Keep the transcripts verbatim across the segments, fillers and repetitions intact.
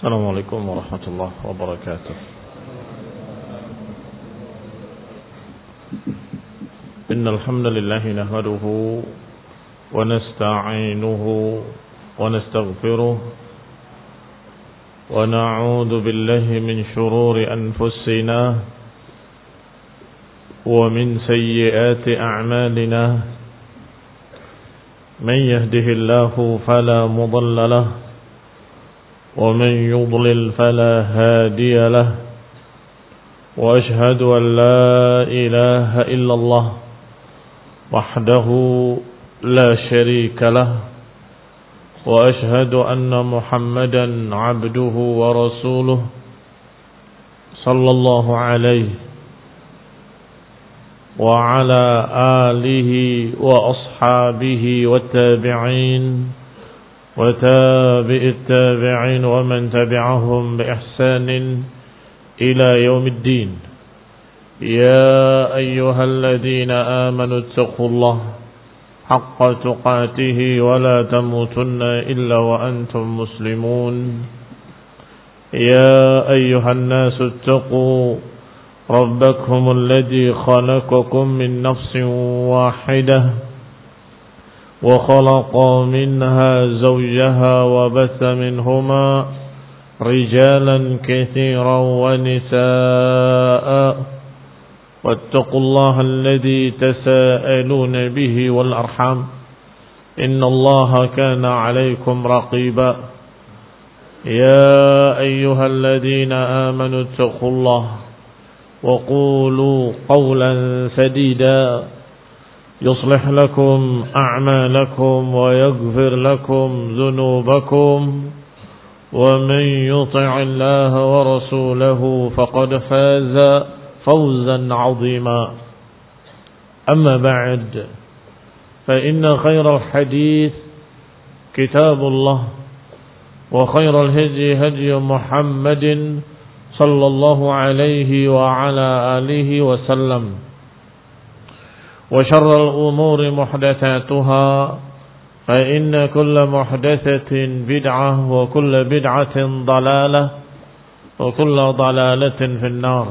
Assalamualaikum warahmatullahi wabarakatuh. Innal hamdalillah nahmaduhu wa nasta'inuhu wa nastaghfiruh wa na'udzu billahi min shururi anfusina wa min sayyiati a'malina. Man yahdihillahu fala mudilla lahu ومن يضلل فلا هادي له وأشهد أن لا إله إلا الله وحده لا شريك له وأشهد أن محمدا عبده ورسوله صلى الله عليه وعلى آله وأصحابه والتابعين وتابع التابعين ومن تبعهم بإحسان إلى يوم الدين. يا أيها الذين آمنوا اتقوا الله حق تقاته ولا تموتن إلا وأنتم مسلمون. يا أيها الناس اتقوا ربكم الذي خلقكم من نفس واحدة وخلق منها زوجها وبث منهما رجالا كثيرا ونساء واتقوا الله الذي تساءلون به والأرحام إن الله كان عليكم رقيبا. يا أيها الذين آمنوا اتقوا الله وقولوا قولا سديدا يصلح لكم أعمالكم ويغفر لكم ذنوبكم ومن يطع الله ورسوله فقد فاز فوزا عظيما. أما بعد فإن خير الحديث كتاب الله وخير الهدي هدي محمد صلى الله عليه وعلى آله وسلم وشر الأمور محدثاتها فإن كل محدثة بدعة وكل بدعة ضلالة وكل ضلالة في النار.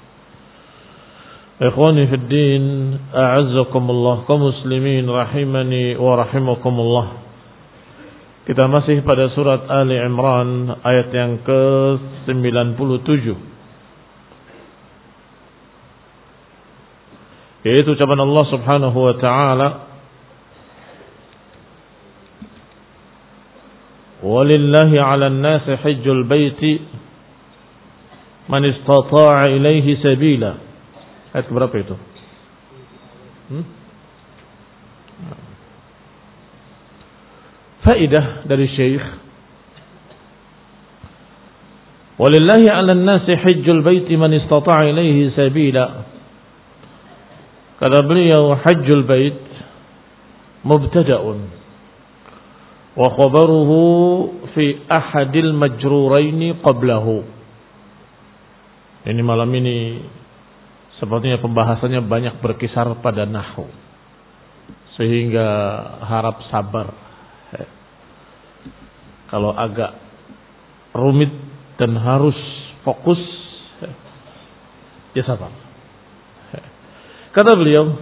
إخواني في الدين أعزكم الله كمسلمين rahimani wa rahimakumullah. Kita masih pada surat Ali Imran ayat yang ke sembilan puluh tujuh, yaitu ucapan Allah Subhanahu wa taala, walillahi 'alan nasi hajjul baiti man istata'a ilaihi sabila. Ayat berapa itu? Hmm? Faidah dari Syekh, walillahi 'alan nasi hajjul baiti man istata'a ilaihi sabila. Kata beliau, hajjul bait mubtada'un wa khabaruhu fi ahadil majruraini qablahu. Ini malam ini sepertinya pembahasannya banyak berkisar pada nahwu, sehingga harap sabar. Kalau agak rumit dan harus fokus, ya sabar. Kata beliau,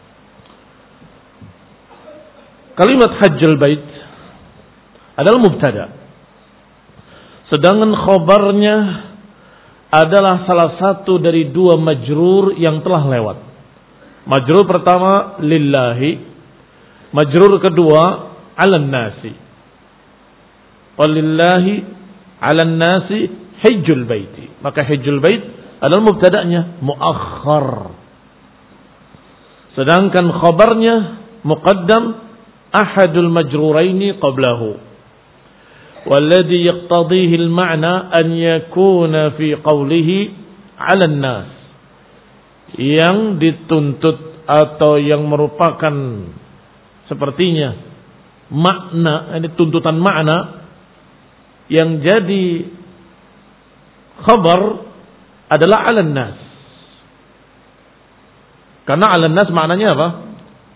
kalimat hajjul bait adalah mubtada, sedangkan khabarnya adalah salah satu dari dua majrur yang telah lewat. Majrur pertama lillahi, majrur kedua 'alan nasi. Walillahi 'alan nasi hajjul baiti. Maka hajjul bait adalah mubtada'nya muakhkhar, sedangkan khabarnya muqaddam ahadul majruraini qablahu. Walladhi yaqtadihi al-ma'na an yakuna fi qawlihi 'ala an-nas. Yang dituntut atau yang merupakan sepertinya makna, ini tuntutan makna yang jadi khabar adalah 'ala an-nas. Karena 'ala nas maknanya apa?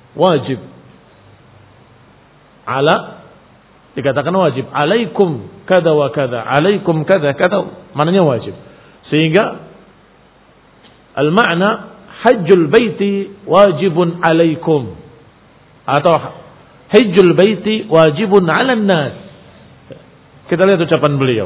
Wajib. Ala dikatakan wajib. Alaikum kada wa kada, alaikum kada kada, maknanya wajib. Sehingga al-makna hajjul baiti wajibun alaikum atau hajjul baiti wajibun 'alan nas. Kita lihat ucapan beliau.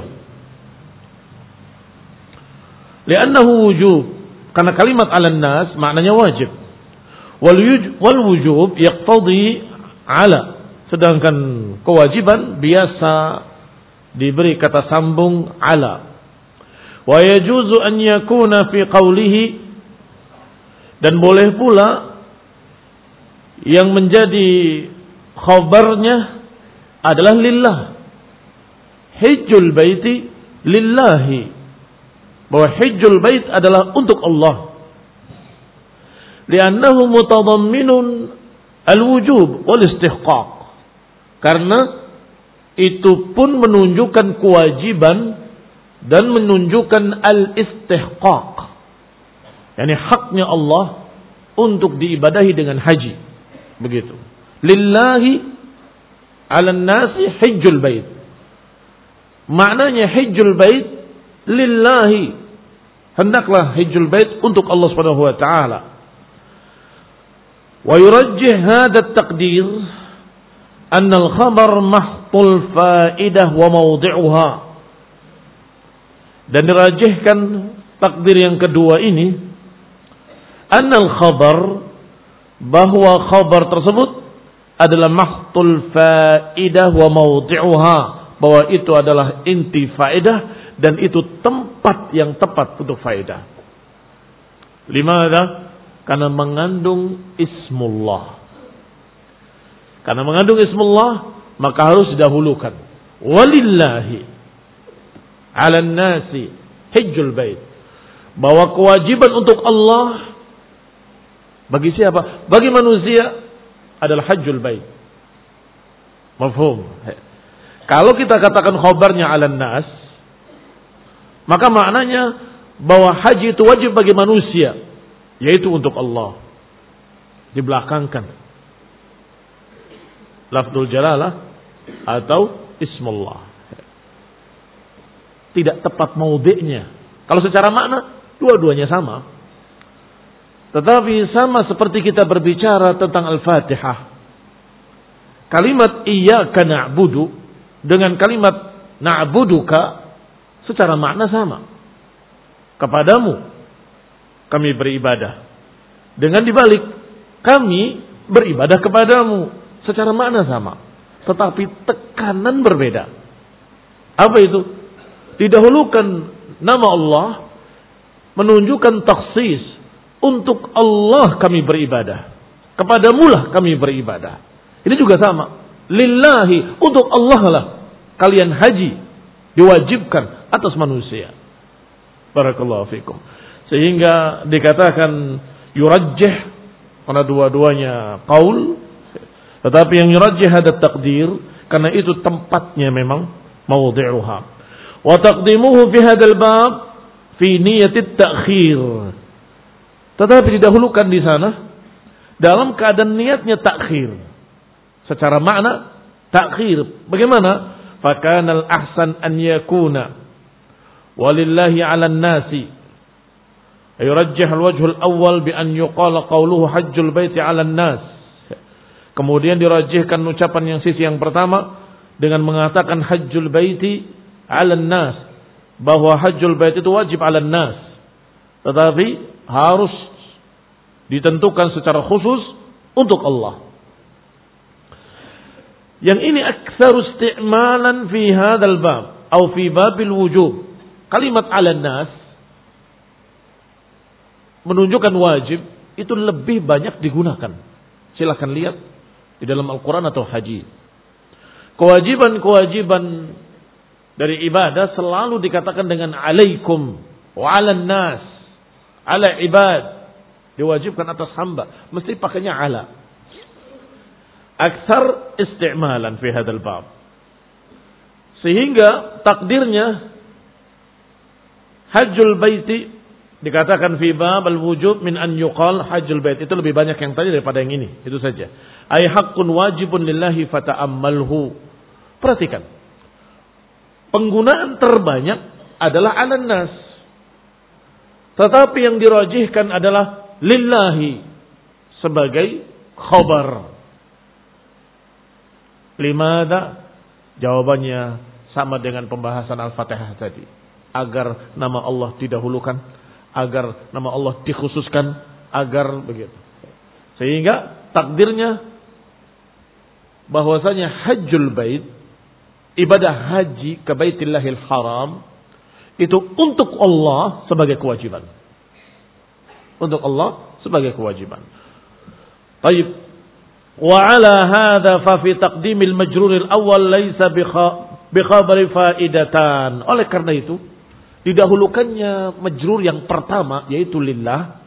Li'annahu wujub, karena kalimat 'alan nas maknanya wajib. Wal wujub yaqtadi 'ala, sedangkan kewajiban biasa diberi kata sambung 'ala. Wa yajuzu an yakuna fi qawlihi, dan boleh pula yang menjadi khabarnya adalah lillah. Hajjul baiti lillahi, bahwa hajjul bait adalah untuk Allah. Li'annahu mutadamminun al-wujub wal istihqaq, karena itu pun menunjukkan kewajiban dan menunjukkan al-istihqaq, yakni haknya Allah untuk diibadahi dengan haji. Begitu. Lillahi 'alan nasi hajjul bait. Maknanya hajjul bait lillahi, hendaklah hajjul bait untuk Allah Subhanahu wa taala. Wa yurajjih hadha at-taqdir anna al-khabar mahtul fa'idah wa mawdi'uha. Dan dirajihkan takdir yang kedua ini, annal khabar, bahwa khabar tersebut adalah mahtul faidah wa mawdi'uha, bahwa itu adalah inti faedah dan itu tempat yang tepat untuk faedah. Limadha? Karena mengandung ismullah. Karena mengandung ismullah, maka harus didahulukan. Walillahi 'alan nasi hajjul bait, bahwa kewajiban untuk Allah bagi siapa? Bagi manusia adalah hajjul bait. Mafhum? Kalau kita katakan khabarnya 'alan nas, maka maknanya bahwa haji itu wajib bagi manusia, yaitu untuk Allah. Dibelakangkan lafzul jalalah atau ismullah, tidak tepat maudhi'nya. Kalau secara makna dua-duanya sama. Tetapi sama seperti kita berbicara tentang Al-Fatihah. Kalimat iyyaka na'budu dengan kalimat na'buduka secara makna sama. Kepadamu kami beribadah. Dengan dibalik, kami beribadah kepadamu, secara makna sama, tetapi tekanan berbeda. Apa itu? Didahulukan nama Allah, menunjukkan takhsis, untuk Allah kami beribadah, kepadamulah kami beribadah. Ini juga sama, lillahi, untuk Allah lah kalian haji diwajibkan atas manusia. Barakallahu fikum. Sehingga dikatakan yurajjih, karena dua-duanya qaul, tetapi yang yurajjih ada takdir, karena itu tempatnya memang mawdi'uha. Wa taqdimuhu fi hadzal bab fi niyatit ta'khir. Tetapi didahulukan di sana dalam keadaan niatnya takhir. Secara makna takhir. Bagaimana? Fakanal ahsan an yakuna walillahi 'alan nasi. Yurajjih al-wajh al-awwal bi an yuqala qawluhu hajjul baiti 'alan nas. Kemudian dirajihkan ucapan yang sisi yang pertama dengan mengatakan hajjul baiti 'alan nas, bahwa hajjul bait itu wajib 'alan nas. Tetapi harus ditentukan secara khusus untuk Allah. Yang ini aktsaru isti'malan fi hadzal bab atau fi babil wujub. Kalimat 'alan nas menunjukkan wajib itu lebih banyak digunakan. Silakan lihat di dalam Al-Qur'an atau haji. Kewajiban-kewajiban dari ibadah selalu dikatakan dengan alaikum wa 'alan nas. Ala ibad, diwajibkan atas hamba, mesti pakainya ala. Aktsar isti'malan fi hadzal bab. Sehingga takdirnya hajjul baiti dikatakan fi bab al-wujub min an yuqal hajjul bait, itu lebih banyak yang tadi daripada yang ini. Itu saja. Ay haqqun wajibun lillahi fata'ammalhu. Perhatikan. penggunaan terbanyak adalah 'alan nas. Tetapi yang dirajihkan adalah lillahi sebagai khabar. Limada? Jawabannya sama dengan pembahasan Al-Fatihah tadi. Agar nama Allah didahulukan, agar nama Allah dikhususkan, agar begitu. Sehingga takdirnya bahwasanya hajjul bait, ibadah haji ke Baitillahil Haram, itu untuk Allah sebagai kewajiban. Untuk Allah sebagai kewajiban. Baik. Wa ala hadza fa fi taqdimil majruril awwal laisa bi khabari faidatan. Oleh karena itu, didahulukannya majrur yang pertama yaitu lillah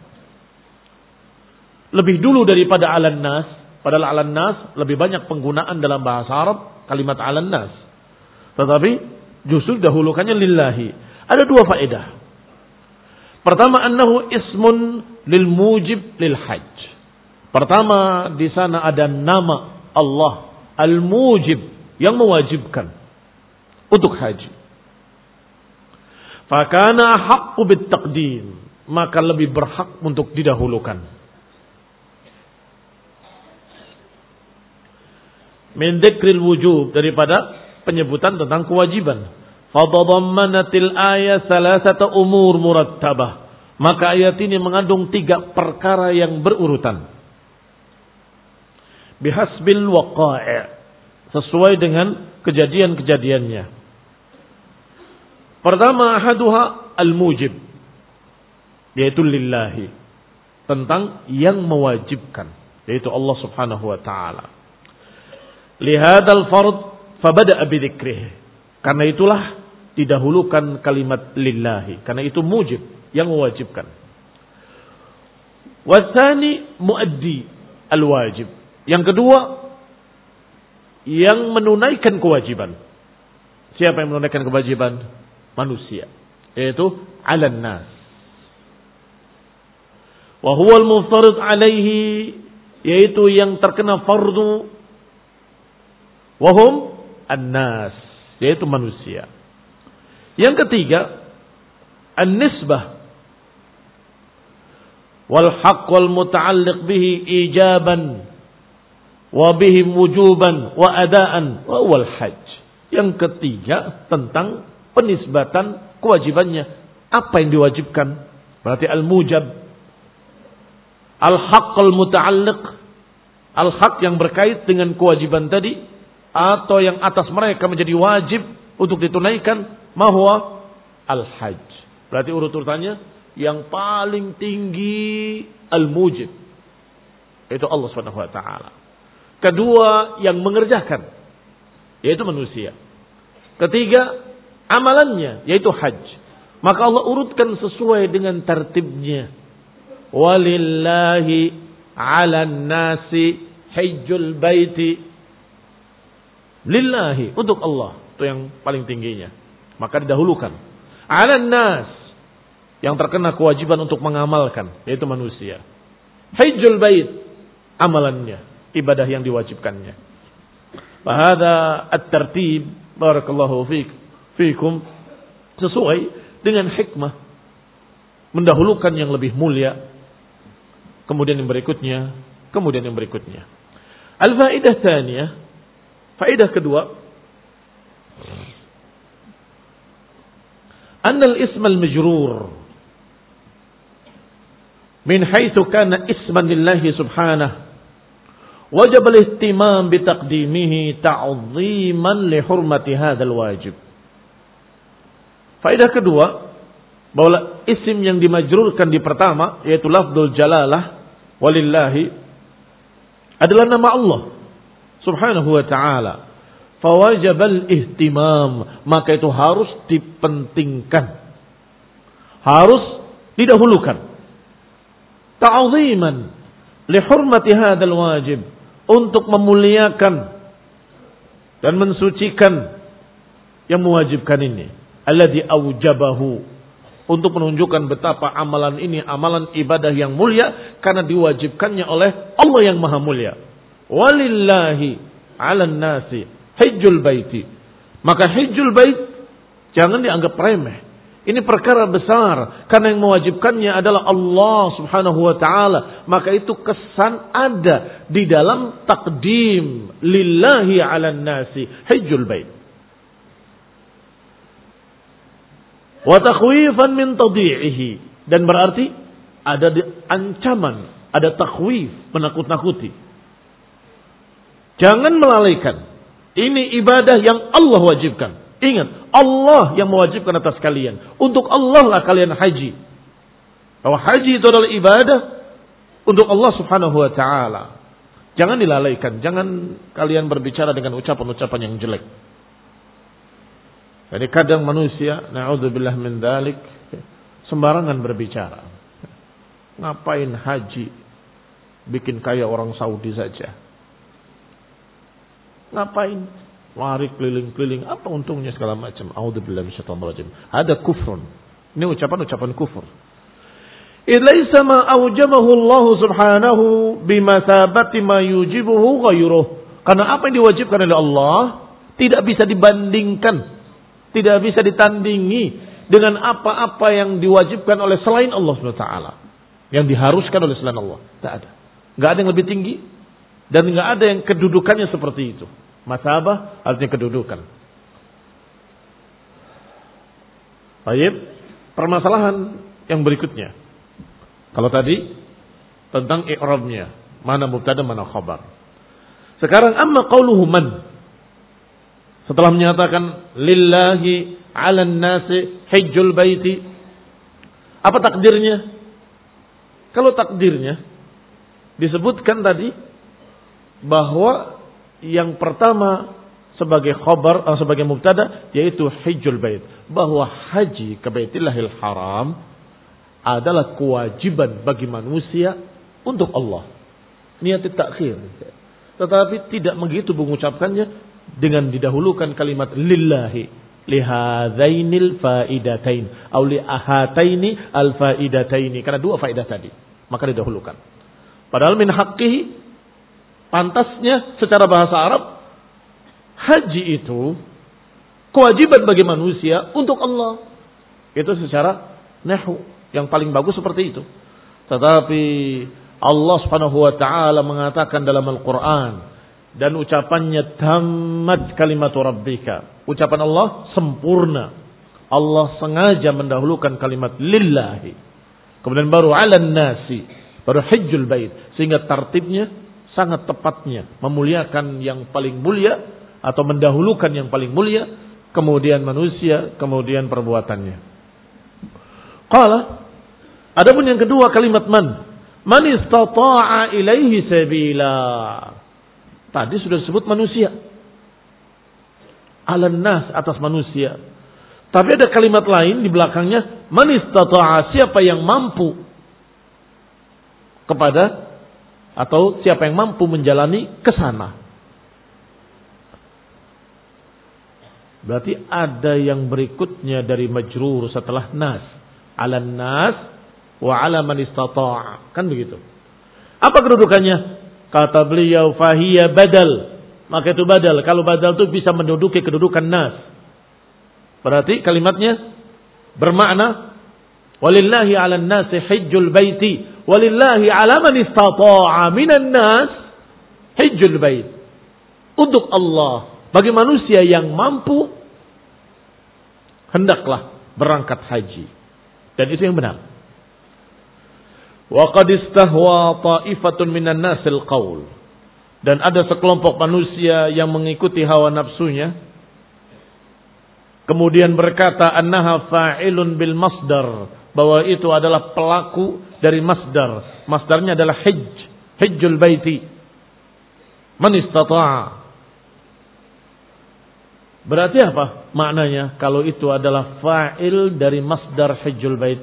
lebih dulu daripada 'alan nas. Padahal 'alan nas lebih banyak penggunaan dalam bahasa Arab kalimat 'alan nas. Tetapi justru dahulukannya lillahi. Ada dua faedah. Pertama, annahu ismun lil mujib lil hajj. Pertama, di sana ada nama Allah al-mujib yang mewajibkan untuk haji. Fakana haqqu bit taqdim, maka lebih berhak untuk didahulukan. Min dzikril wujub, daripada penyebutan tentang kewajiban. Fadadammanatil ayat salasata umur murattabah, maka ayat ini mengandung tiga perkara yang berurutan. Bihasbil waqa'i', sesuai dengan kejadian-kejadiannya. Pertama, ahaduha al-mujib, yaitu lillahi, tentang yang mewajibkan, yaitu Allah Subhanahu wa taala. Lihadal fard fabada'a bidzikrih, karena itulah didahulukan kalimat lillahi, karena itu mujib, yang mewajibkan. Wasani muaddi al-wajib, yang kedua yang menunaikan kewajiban. Siapa yang menunaikan kewajiban? Manusia, yaitu 'alan nas. Wa huwa al-muftarid alaihi, yaitu yang terkena fardu, wa hum an-nas, yaitu manusia. Yang ketiga, an-nisbah wal haqq wal muta'alliq bihi ijaban wa bihi wujuban wa adaan wa wal hajj. Yang ketiga tentang penisbatan kewajibannya. Apa yang diwajibkan? Berarti al-mujab. Al-haqq al muta'alliq, al-haq yang berkait dengan kewajiban tadi, atau yang atas mereka menjadi wajib untuk ditunaikan, mahwa al-hajj. Berarti urut-urutannya yang paling tinggi al-mujib, yaitu Allah Subhanahu wa taala. Kedua, yang mengerjakan, yaitu manusia. Ketiga, amalannya, yaitu hajj. Maka Allah urutkan sesuai dengan tertibnya. Walillahi 'alan nasi hajjul baiti, lillahi, untuk Allah, itu yang paling tingginya. Maka didahulukan 'alan nas, yang terkena kewajiban untuk mengamalkan, yaitu manusia. Hajjul bait, amalannya, ibadah yang diwajibkannya. Fahada at-tartib, barakallahu fiik, fiikum, sesuai dengan hikmah, mendahulukan yang lebih mulia, kemudian yang berikutnya, kemudian yang berikutnya. Al-faidah tsaniyah, faedah kedua, anna al-ism al-majrur min haitsu kana isman lillahi subhanahu wajib al-ihtimam bi taqdimihi ta'dhiman li hurmati hadzal wajib. Faedah kedua, bahwa isim yang dimajrurkan di pertama, yaitu lafdzul jalalah walillahi, adalah nama Allah Subhanahu wa ta'ala. Fawajabal ihtimam, maka itu harus dipentingkan, harus didahulukan. Ta'ziman li hurmati hadzal wajib, untuk memuliakan dan mensucikan yang mewajibkan ini. Alladzi aujabahu, untuk menunjukkan betapa amalan ini amalan ibadah yang mulia karena diwajibkannya oleh Allah yang maha mulia. Walillahi 'alan nasi hajjul baiti, maka hajjul bait Jangan dianggap remeh. Ini perkara besar. Karena yang mewajibkannya adalah Allah subhanahu wa ta'ala. Maka itu kesan ada di dalam takdim. Lillahi ala nasi hijjul bait. Wa takhwifan min tadi'ihi. Dan berarti ada ancaman. Ada takhwif. Menakut-nakuti. Jangan melalaikan. Ini ibadah yang Allah wajibkan. Ingat, Allah yang mewajibkan atas kalian. Untuk Allah lah kalian haji. Bahwa haji itu adalah ibadah untuk Allah subhanahu wa ta'ala. Jangan dilalaikan. Jangan kalian berbicara dengan ucapan-ucapan yang jelek. Jadi kadang manusia, na'udzubillah min dzalik, sembarangan berbicara. Ngapain haji? Bikin kaya orang Saudi saja. Ngapain? Lari keliling-keliling, apa untungnya segala macam. A'udzubillahi minasyaitonir rajim. Ada kufrun. Ini ucapan-ucapan kufur. Ilaisa ma aujabahu Allah subhanahu bimathabati ma yujibuhu ghairuh. Karena apa yang diwajibkan oleh Allah tidak bisa dibandingkan, tidak bisa ditandingi dengan apa-apa yang diwajibkan oleh selain Allah subhanahu wa taala. Yang diharuskan oleh selain Allah. Tidak ada. Enggak ada yang lebih tinggi dan enggak ada yang kedudukannya seperti itu. Masabah artinya kedudukan. Baik, permasalahan yang berikutnya. Kalau tadi tentang i'rabnya, mana mubtada mana khabar. Sekarang amma qauluhu man. Setelah menyatakan lillahi 'alan nasi hajjul baiti. Apa takdirnya? Kalau takdirnya disebutkan tadi bahwa yang pertama sebagai khabar atau sebagai mubtada yaitu hajjul bait, bahwa haji ke Baitillahil Haram adalah kewajiban bagi manusia untuk Allah. Niat takhir. Tetapi tidak begitu mengucapkannya dengan didahulukan kalimat lillahi lihadzainil faidatain atau li ahataini al faidataini, karena dua faedah tadi maka didahulukan. Padahal min haqqihi, pantasnya secara bahasa Arab, haji itu kewajiban bagi manusia untuk Allah. Itu secara nahwu yang paling bagus seperti itu. Tetapi Allah Subhanahu wa taala mengatakan dalam Al-Qur'an, dan ucapannya tammat kalimatu rabbika. Ucapan Allah sempurna. Allah sengaja mendahulukan kalimat lillahi. Kemudian baru 'alan nasi, baru hajjul bait, sehingga tartibnya sangat tepatnya memuliakan yang paling mulia atau mendahulukan yang paling mulia, kemudian manusia, kemudian perbuatannya. Qala, adapun yang kedua kalimat man, man istata'a ilaihi sabila. Tadi sudah disebut manusia. 'Alan nas, atas manusia. Tapi ada kalimat lain di belakangnya, man istata'a, siapa yang mampu kepada, atau siapa yang mampu menjalani ke sana. Berarti ada yang berikutnya dari majrur setelah nas. 'Alan nas wa 'ala man istata'. Kan begitu. Apa kedudukannya? Kata beliau fahiya badal. Maka itu badal. Kalau badal itu bisa menduduki kedudukan nas. Berarti kalimatnya bermakna walillahi 'alan nasi hajjul baiti walillahi 'ala man istata'a minan nas hajjul bait. Untuk Allah, bagi manusia yang mampu, hendaklah berangkat haji. Dan itu yang benar. Wa qad istahwa ta'ifatun minan nasil qaul. Dan ada sekelompok manusia yang mengikuti hawa nafsunya, kemudian berkata annaha fa'ilun bil masdar, bahwa itu adalah pelaku dari masdar. Masdarnya adalah hajj, hajjul baiti. Man istata'a. Berarti apa maknanya kalau itu adalah fa'il dari masdar hajjul bait?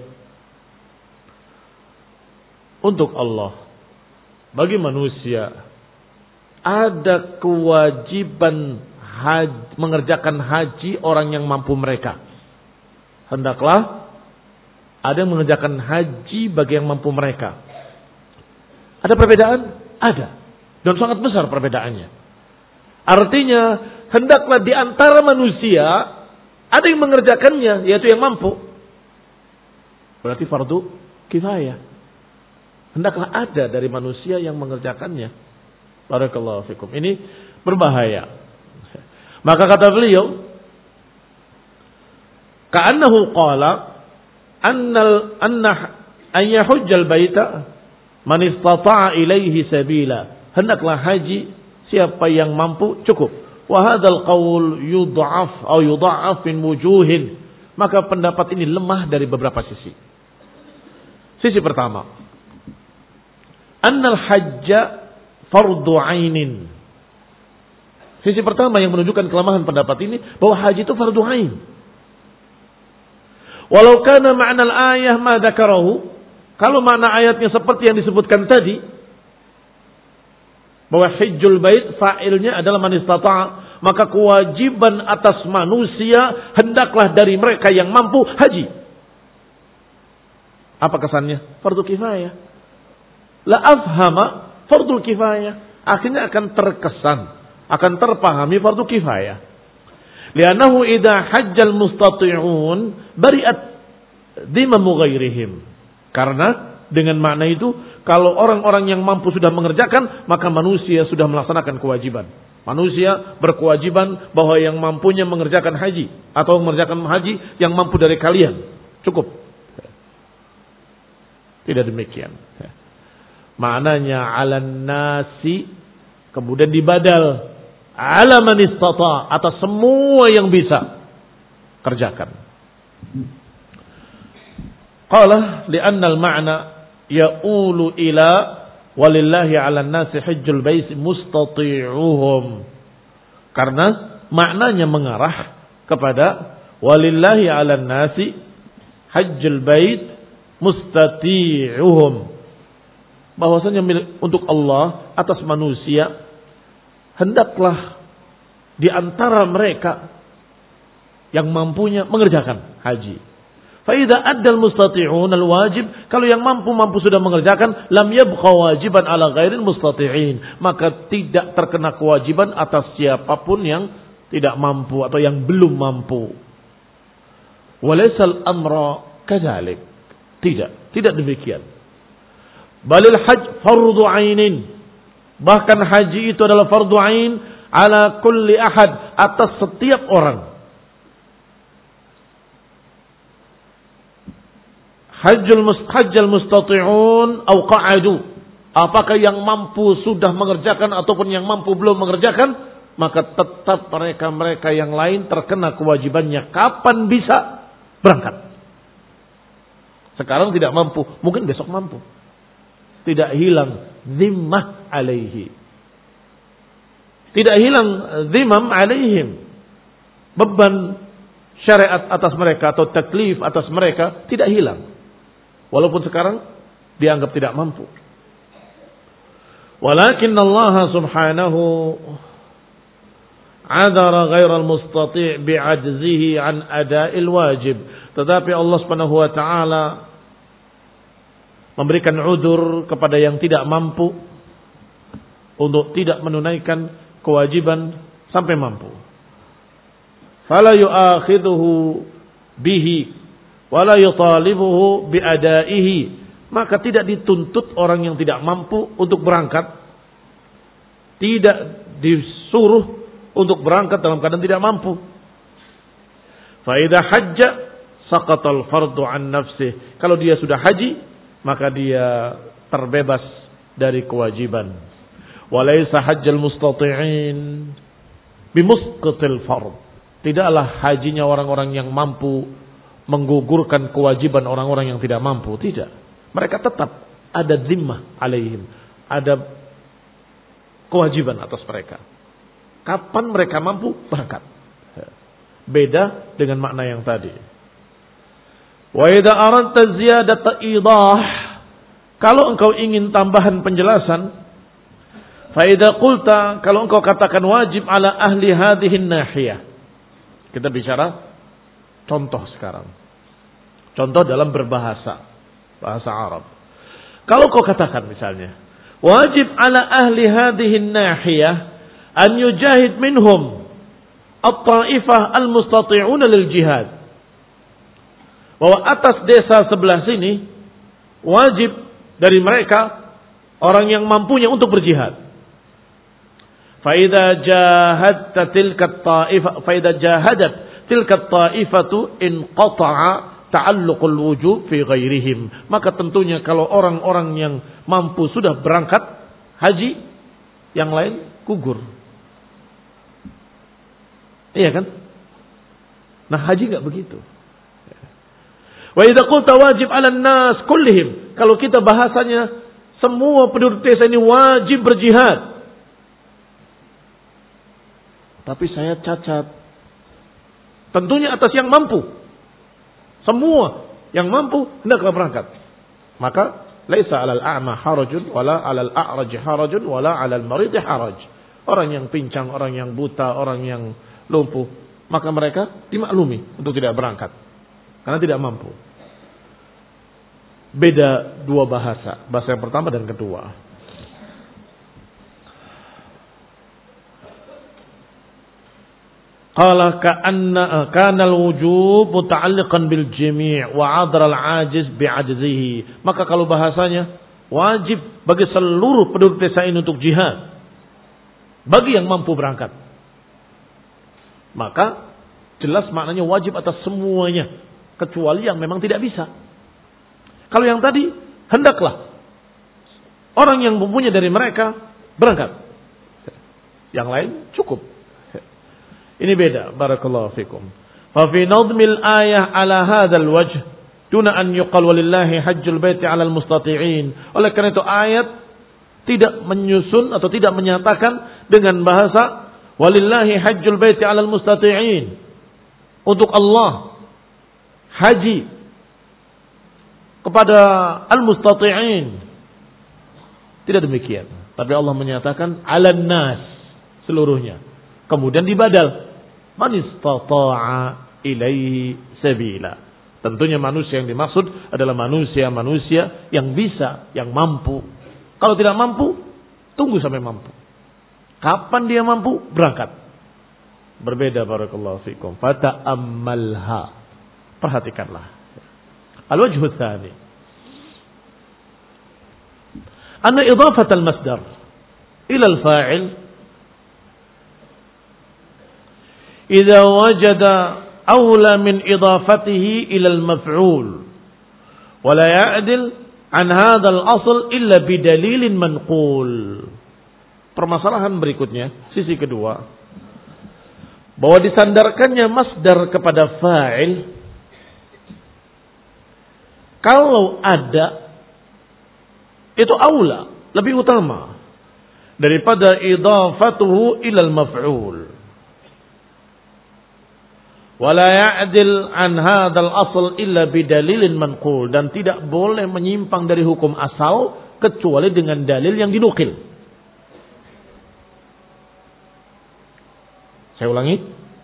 Untuk Allah, bagi manusia ada kewajiban haji, mengerjakan haji orang yang mampu mereka. Hendaklah ada yang mengerjakan haji bagi yang mampu mereka. Ada perbedaan? Ada. Dan sangat besar perbedaannya. Artinya, hendaklah di antara manusia Ada yang mengerjakannya, yaitu yang mampu. Berarti fardu kifayah. Hendaklah ada dari manusia yang mengerjakannya. Barakallahu fikum. Ini berbahaya. Maka kata beliau, ka'annahu qala annal annah an yahujjal baita man istata'a ilaihi sabila. Hendaklah haji siapa yang mampu cukup. Wa hadzal qaul yudha'af atau yudha'af min wujuhin. Maka pendapat ini lemah dari beberapa sisi. Sisi pertama, annal hajja fardu ainin. Sisi pertama yang menunjukkan kelemahan pendapat ini bahwa haji itu fardu ain. Walau kana ma'nal ayah ma dzakarahu, kalau makna ayatnya seperti yang disebutkan tadi, bahwa hajjul bait fa'ilnya adalah man istata'a, maka kewajiban atas manusia hendaklah dari mereka yang mampu haji. Apa kesannya? Fardu kifayah. La afhama fardu kifayah. Akhirnya akan terkesan, akan terpahami fardu kifayah. Li'annahu idza hajjal mustati'un bari'at dhimamu ghairihim. Karena dengan makna itu, kalau orang-orang yang mampu sudah mengerjakan, maka manusia sudah melaksanakan kewajiban. Manusia berkewajiban bahwa yang mampunya mengerjakan haji atau mengerjakan haji yang mampu dari kalian. Cukup. Tidak demikian. Maknanya alan nasi, kemudian dibadal ala man istata, atas semua yang bisa kerjakan. Qala li'anna al-ma'na ya'ulu ila walillahi 'alan nasi hajjul bait mustati'uhum. Karena maknanya mengarah kepada walillahi 'alan nasi hajjul bait mustati'uhum. Bahwasanya untuk Allah atas manusia hendaklah di antara mereka yang mampunya mengerjakan haji. Fa idza addal mustati'un al-wajib, kalau yang mampu-mampu sudah mengerjakan, lam yabqa wajiban ala ghairil mustati'in, maka tidak terkena kewajiban atas siapapun yang tidak mampu atau yang belum mampu. Walaysal amra kadzalik. Tidak, tidak demikian. Balil hajj fardhu ainin. Bahkan haji itu adalah fardhu ain ala kulli ahad, atas setiap orang. Hajjul hajjal mustati'un au qa'adu. Apakah yang mampu sudah mengerjakan ataupun yang mampu belum mengerjakan, maka tetap mereka-mereka yang lain terkena kewajibannya kapan bisa berangkat. Sekarang tidak mampu, mungkin besok mampu. Tidak hilang zimmah alaihi. Tidak hilang zimmam alaihim. Beban syariat atas mereka atau taklif atas mereka tidak hilang. Walaupun sekarang dianggap tidak mampu. Walakin Allah subhanahu adara ghairal mustati' bi'ajzihi an ada'il wajib. Tetapi Allah subhanahu wa ta'ala memberikan udzur kepada yang tidak mampu untuk tidak menunaikan kewajiban sampai mampu. Fala yu'akhidhuhu bihi wala yutalibuhu biadaihi, maka tidak dituntut orang yang tidak mampu untuk berangkat, tidak disuruh untuk berangkat dalam keadaan tidak mampu. Fa idza hajja saqatal fardu an nafsihi, kalau dia sudah haji maka dia terbebas dari kewajiban. Walaysa hajjal mustati'in bimusqitil fard, tidaklah hajinya orang-orang yang mampu menggugurkan kewajiban orang-orang yang tidak mampu. Tidak. Mereka tetap ada zimmah alaihim. Ada kewajiban atas mereka. Kapan mereka mampu berangkat. Beda dengan makna yang tadi. Wa idza aradta ziyadata idah, kalau engkau ingin tambahan penjelasan, fa idza qulta, kalau engkau katakan wajib ala ahli hadhihi nahiyah. Kita bicara contoh sekarang. Contoh dalam berbahasa. Bahasa Arab. Kalau kau katakan misalnya, wajib ala ahli hadhihi nahiyah an yujahid minhum at-ta'ifah al-mustati'una lil jihad. Bahwa atas desa sebelah sini wajib dari mereka orang yang mampunya untuk berjihad. Fa idza jahadta tilka at-ta'ifah fa idza jahadat tilka at-ta'ifatu inqata'a ta'alluqul wujub fi ghairihim. Maka tentunya kalau orang-orang yang mampu sudah berangkat haji, yang lain gugur. Iya kan? Nah, haji enggak begitu. Wa idza qulta wajib 'alan nas kullihim. Kalau kita bahasanya semua penduduk desa ini wajib berjihad. Tapi saya cacat. Tentunya atas yang mampu. Semua yang mampu hendaklah berangkat. Maka laisa 'alal a'ma harajun wala 'alal a'raj harajun wala 'alal marid haraj. Orang yang pincang, orang yang buta, orang yang lumpuh, maka mereka dimaklumi untuk tidak berangkat karena tidak mampu. Beda dua bahasa, bahasa yang pertama dan kedua. Qala ka'anna kana al-wujub muta'alliqan bil jami' wa 'adra al-'ajiz bi'ajzihi. Maka kalau bahasanya wajib bagi seluruh penduduk desa ini untuk jihad, bagi yang mampu berangkat, maka jelas maknanya wajib atas semuanya kecuali yang memang tidak bisa. Kalau yang tadi hendaklah orang yang mempunyai dari mereka berangkat, yang lain cukup. Ini beda. Barakallahu fikum. Fa fi nadmil ayah ala hadzal wajh duna an yuqal walillahi hajjul baiti 'alal mustati'in. Oleh karena itu ayat tidak menyusun atau tidak menyatakan dengan bahasa walillahi hajjul baiti 'alal mustati'in. Untuk Allah haji kepada al-mustati'in. Tidak demikian. Tapi Allah menyatakan 'alan nas seluruhnya. Kemudian dibadal man istata'a ilaihi sabila. Tentunya manusia yang dimaksud adalah manusia-manusia yang bisa, yang mampu. Kalau tidak mampu, tunggu sampai mampu. Kapan dia mampu? Berangkat. Berbeda barakallahu fikum. Fata'ammalha. Perhatikanlah. Al-wajhu tsani. Anna idhafat al-masdar ila al-fa'il idza wajada awla min idafatihi ila al-maf'ul wa la ya'dil an hadha al-asl illa bidalilin manqul. Permasalahan berikutnya, sisi kedua, bahwa disandarkannya masdar kepada fa'il kalau ada itu aula, lebih utama daripada idafatuhu ila al-maf'ul. Wala ya'dil an hadzal asl illa bidalilin manqul, dan tidak boleh menyimpang dari hukum asal kecuali dengan dalil yang dinukil. Saya ulangi.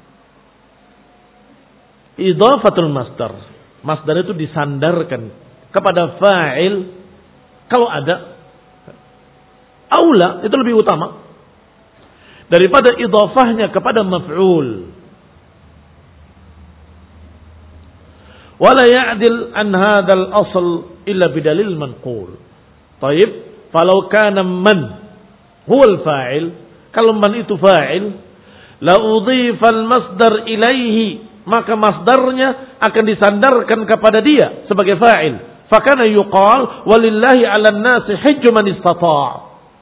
Idhafatul masdar. Masdar itu disandarkan kepada fa'il kalau ada aula, itu lebih utama daripada idhafahnya kepada maf'ul. Wala ya'dil an hadzal asl illa bidalil manqul. Baik, kalau kana man huwa al-fa'il, kalau man itu fa'il, la udhifa al-masdar ilaihi, maka masdarnya akan disandarkan kepada dia sebagai fa'il. Fakana yuqal walillahi 'alan nasi hajju man istata'.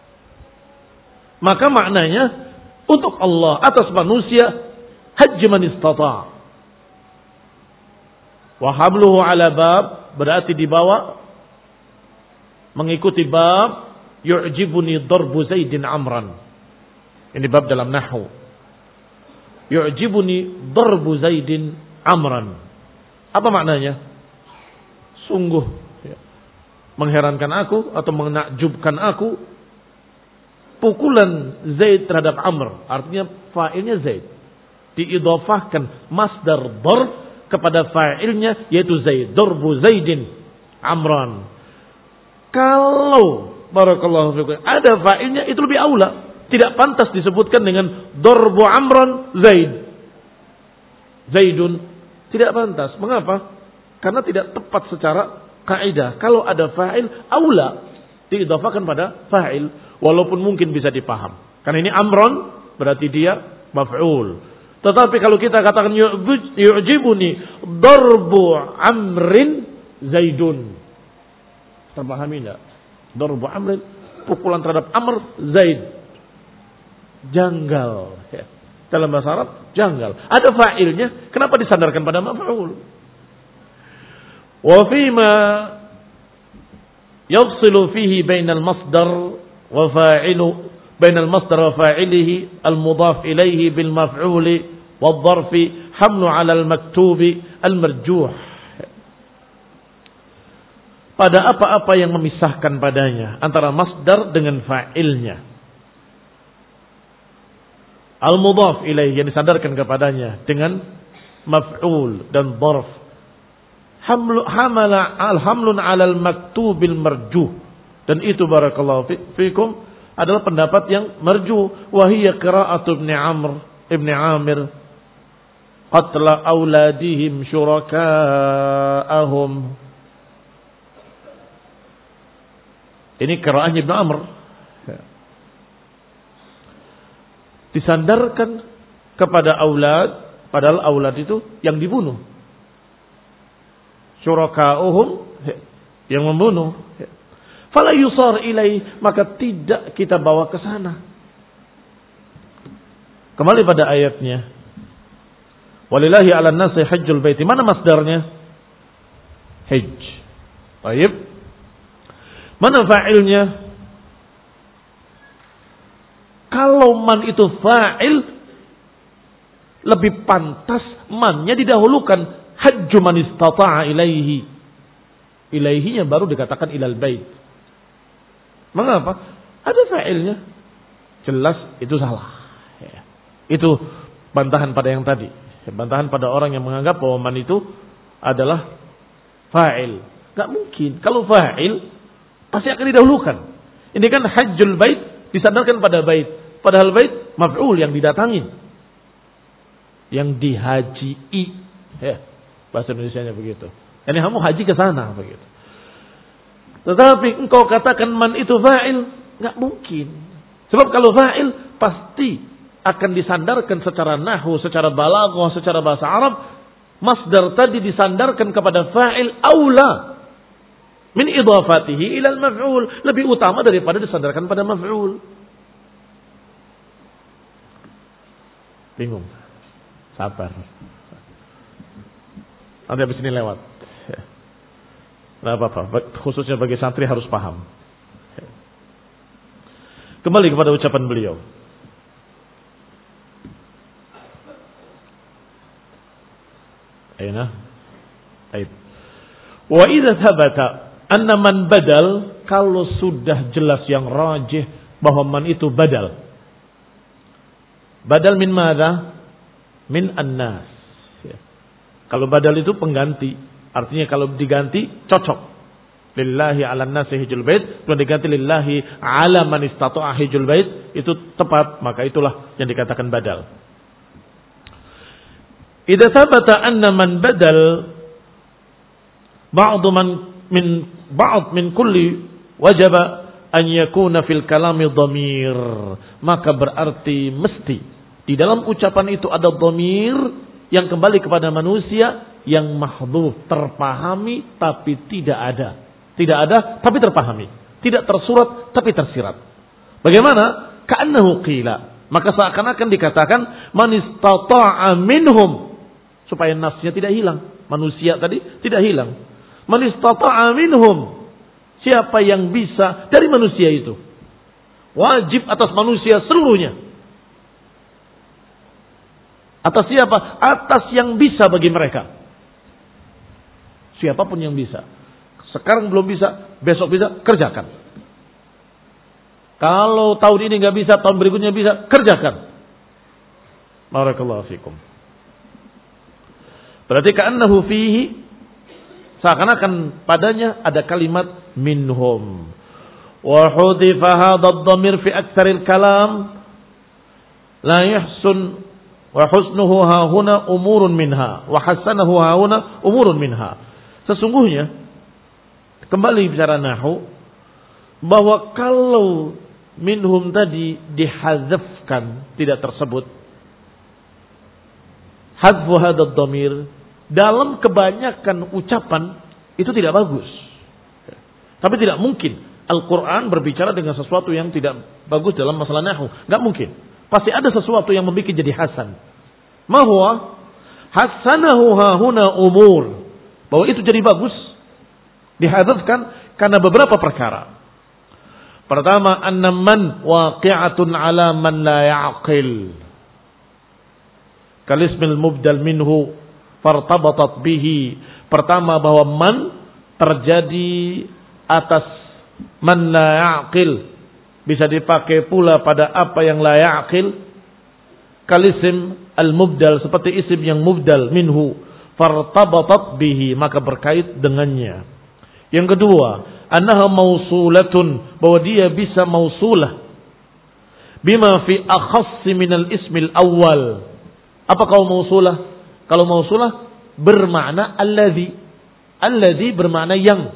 Maka maknanya untuk Allah atas manusia haji man istata'. Wa habluhu 'ala bab berarti dibawa mengikuti bab yu'jibuni darbu Zaidin Amran. Ini bab dalam nahwu. Yu'jibuni darbu Zaidin Amran. Apa maknanya? Sungguh ya, mengherankan aku atau menakjubkan aku pukulan Zaid terhadap Amr. Artinya fa'ilnya Zaid. Diidhafahkan masdar darb kepada fa'ilnya yaitu Zaid. Darbu Zaidin Amran. Kalau barakallahu fikum ada fa'ilnya itu lebih aula. Tidak pantas disebutkan dengan darbu Amran Zaid. Zaidun. Tidak pantas. Mengapa? Karena tidak tepat secara kaidah. Kalau ada fa'il, aula diidhafakan pada fa'il. Walaupun mungkin bisa dipaham. Karena ini amron, berarti dia maf'ul. Tetapi kalau kita katakan yu'jibuni darbu amrin Zaidun. Terpahami tidak? Darbu amrin, pukulan terhadap Amr Zaid. Janggal. Ya. Dalam bahasa Arab, janggal. Ada fa'ilnya, kenapa disandarkan pada maf'ul? Wa fima yafsilu fihi bainal masdar wa fa'ilu bainal masdar wa fa'ilihi al-mudhaf ilayhi bil maf'uli wal dharfi hamlu 'ala al-maktubi al-marjuh. Pada apa-apa yang memisahkan padanya antara masdar dengan fa'ilnya. Al-mudhaf ilaih yang disandarkan kepadanya dengan maf'ul dan dharf. Hamlu hamala al-hamlun 'alal maktubil marjuh. Dan itu barakallahu fikum adalah pendapat yang marjuh, wa hiya qira'atu Ibnu Amr Ibnu Amir qatla auladihim syuraka'ahum. Ini qiraahnya Ibnu Amr. Disandarkan kepada aulad, padahal aulad itu yang dibunuh. Syuraka'uhum, yang membunuh. Fala yusar ilai, maka tidak kita bawa ke sana. Kembali pada ayatnya. Walillahi 'alan nasi hajjul baiti. Mana masdarnya? Hajj. Baik. Mana fa'ilnya? Kalau man itu fa'il, lebih pantas mannya didahulukan. Hajju man istata'a ilaihi. Ilaihinya baru dikatakan ilal bait. Mengapa? Ada fa'ilnya. Jelas itu salah. Ya. Itu bantahan pada yang tadi. Bantahan pada orang yang menganggap bahwa man itu adalah fa'il. Gak mungkin. Kalau fa'il pasti akan didahulukan. Ini kan hajjul bait disandarkan pada bait. Padahal bait maf'ul yang didatangin. Yang dihajii. Ya, bahasa Indonesianya begitu. Ini kamu haji ke sana begitu. Tetapi engkau katakan man itu fa'il, enggak mungkin. Sebab kalau fa'il pasti akan disandarkan secara nahwu, secara balaghah, secara bahasa Arab. Masdar tadi disandarkan kepada fa'il aula min idhafatihi ilal maf'ul, lebih utama daripada disandarkan pada maf'ul. Bingung. Sabar. Nanti habis ini lewat. Tidak apa-apa. Khususnya bagi santri harus paham. Kembali kepada ucapan beliau. Aina? Baik. Wa idza thabata anna man badal, kalau sudah jelas yang rajih bahwa man itu badal. Badal min madza? Min annas. Ya. Kalau badal itu pengganti, artinya kalau diganti cocok. Lillahi 'alan nasi hijjul bait, kalau diganti lillahi 'ala man istata'a hijjul bait, itu tepat, maka itulah yang dikatakan badal. Idza thabata anna man badal ba'du man min ba'd min kulli wajaba an yakuna fil kalami dhamir, maka berarti mesti di dalam ucapan itu ada dhamir yang kembali kepada manusia yang mahdhuf, terpahami tapi tidak ada. Tidak ada tapi terpahami, tidak tersurat tapi tersirat. Bagaimana? Ka'annahu qila, maka seakan-akan dikatakan man istata'a minhum, supaya nasnya tidak hilang. Manusia tadi tidak hilang. Man istata'a minhum, siapa yang bisa dari manusia itu. Wajib atas manusia seluruhnya. Atas siapa? Atas yang bisa bagi mereka. Siapapun yang bisa. Sekarang belum bisa, besok bisa, kerjakan. Kalau tahun ini nggak bisa, tahun berikutnya bisa, kerjakan. Barakallahu fikum. Berarti ka'annahu fihi, seakan-akan padanya ada kalimat minhum. Wa hudifa hadha ad-dhamir fi aktsaril kalam la yahsun Wa husnuhu hahuna umurun minha. Wa hasanahu hahuna umurun minha. Sesungguhnya, kembali bicara nahwu, bahwa kalau minhum tadi dihadzafkan, tidak tersebut, hadzfu hadzal dhamir, dalam kebanyakan ucapan itu tidak bagus. Tapi tidak mungkin Al-Quran berbicara dengan sesuatu yang tidak bagus dalam masalah nahwu. Gak mungkin. Pasti ada sesuatu yang membuat jadi hasan. Ma huwa hasanahu hahuna umur. Bahwa itu jadi bagus dihadzafkan karena beberapa perkara. Pertama, anna man waqi'atun ala man la ya'qil. Kalismil mubdal minhu fartabatat bihi. Pertama, bahwa man terjadi atas man la ya'qil. Bisa dipakai pula pada apa yang la ya'qil. Kalisim al-mubdal, seperti isim yang mubdal minhu. Fartabatat bihi, maka berkait dengannya. Yang kedua, annaha mausulatun, bahwa dia bisa mausulah bima fi akhassi minal ismil awal. Apa kalau mausulah? Kalau mausulah bermakna alladhi. Alladhi bermakna yang.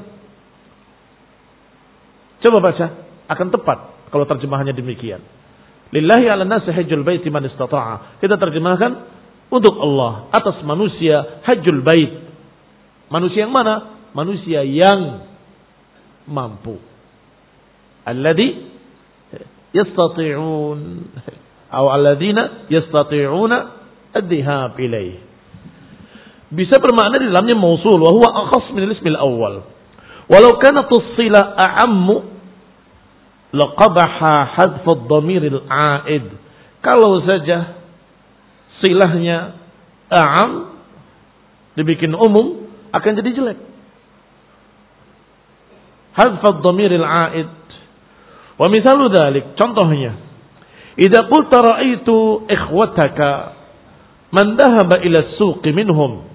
Coba baca, akan tepat kalau terjemahannya demikian. Lillahi ala nasi hajjul baiti man istata'a. Kita terjemahkan, untuk Allah atas manusia hajjul bait. Manusia yang mana? Manusia yang mampu. Alladhi yastati'un atau alladzina yastati'una ad-dhahab ilaih. Bisa bermakna di dalamnya mausul, wa huwa akhas min al-ismil awal. Walau kanat as-sila a'ammu laqabaha hadf ad-dhamir al-a'id. Kalau saja silahnya a'am dibikin umum, akan jadi jelek. Hadf ad-dhamir al-a'id. Wa misalu dzalik, contohnya, idza qulta ra'aitu ikhwataka man dhahaba ila as-suq minhum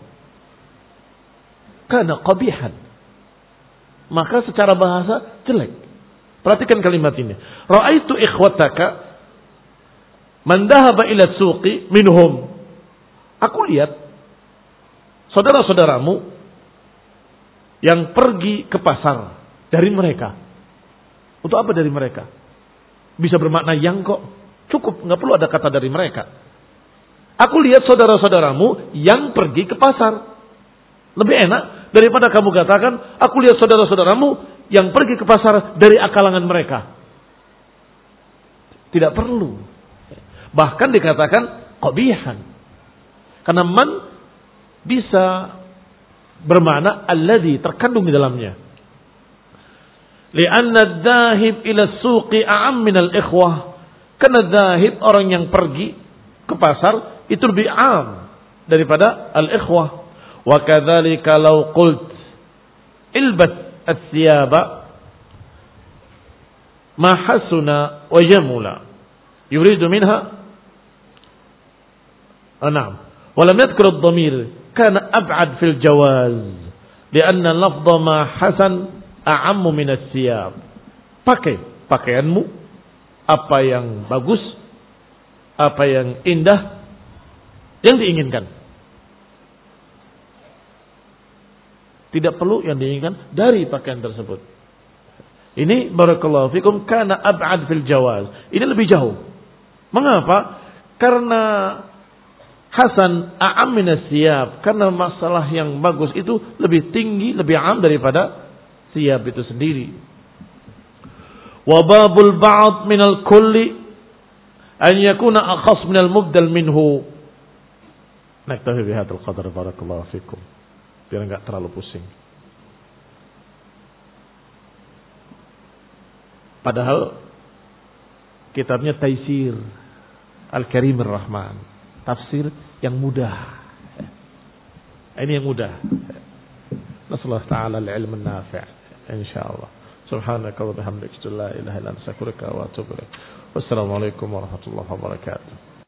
kana qabihan. Maka secara bahasa jelek. Perhatikan kalimat ini. Ra'aitu ikhwataka man dhahaba ila as-suq minhum. Aku lihat saudara-saudaramu yang pergi ke pasar dari mereka. Untuk apa dari mereka? Bisa bermakna yang kok. Cukup, nggak perlu ada kata dari mereka. Aku lihat saudara-saudaramu yang pergi ke pasar. Lebih enak daripada kamu katakan, aku lihat saudara-saudaramu yang pergi ke pasar dari akalangan mereka. Tidak perlu. Bahkan dikatakan qabihan. Karena man bisa bermakna alladhi, terkandung di dalamnya. Li'anna ad-dhahib ila as-suqi a'am min al-ikhwah. Karena dhahib, orang yang pergi ke pasar, itu lebih am daripada al-ikhwah. Wa kadzalika law qult ilbas ath-thiyaba ma hasuna wa jamula yuridu minha anam wa lam yadhkur ad-dhamir kana ab'ad fil jawaz lianna lafdha ma hasan a'ammu min as-thiyab. Pakai pakaianmu, apa yang bagus, apa yang indah, yang diinginkan. Tidak perlu yang diinginkan dari pakaian tersebut. Ini barakallahu fikum kana ab'ad fil jawaz. Ini lebih jauh. Mengapa? Karena hasan a'am min as-siyab. Karena masalah yang bagus itu lebih tinggi, lebih am daripada siyab itu sendiri. Wa babul ba'd min al-kulli an yakuna akhas min al-mubdal minhu. Naktafi bihadzal qadar barakallahu fikum. Biar enggak terlalu pusing. Padahal kitabnya Taisir Al-Karim Ar-Rahman, tafsir yang mudah. Ini yang mudah. Nasallahu ta'ala al-ilm an-nafi'. Insyaallah. Subhanaka wa bihamdika la ilaha illa anta astaghfiruka wa atubu ilaik. Wassalamu alaikum warahmatullahi wabarakatuh.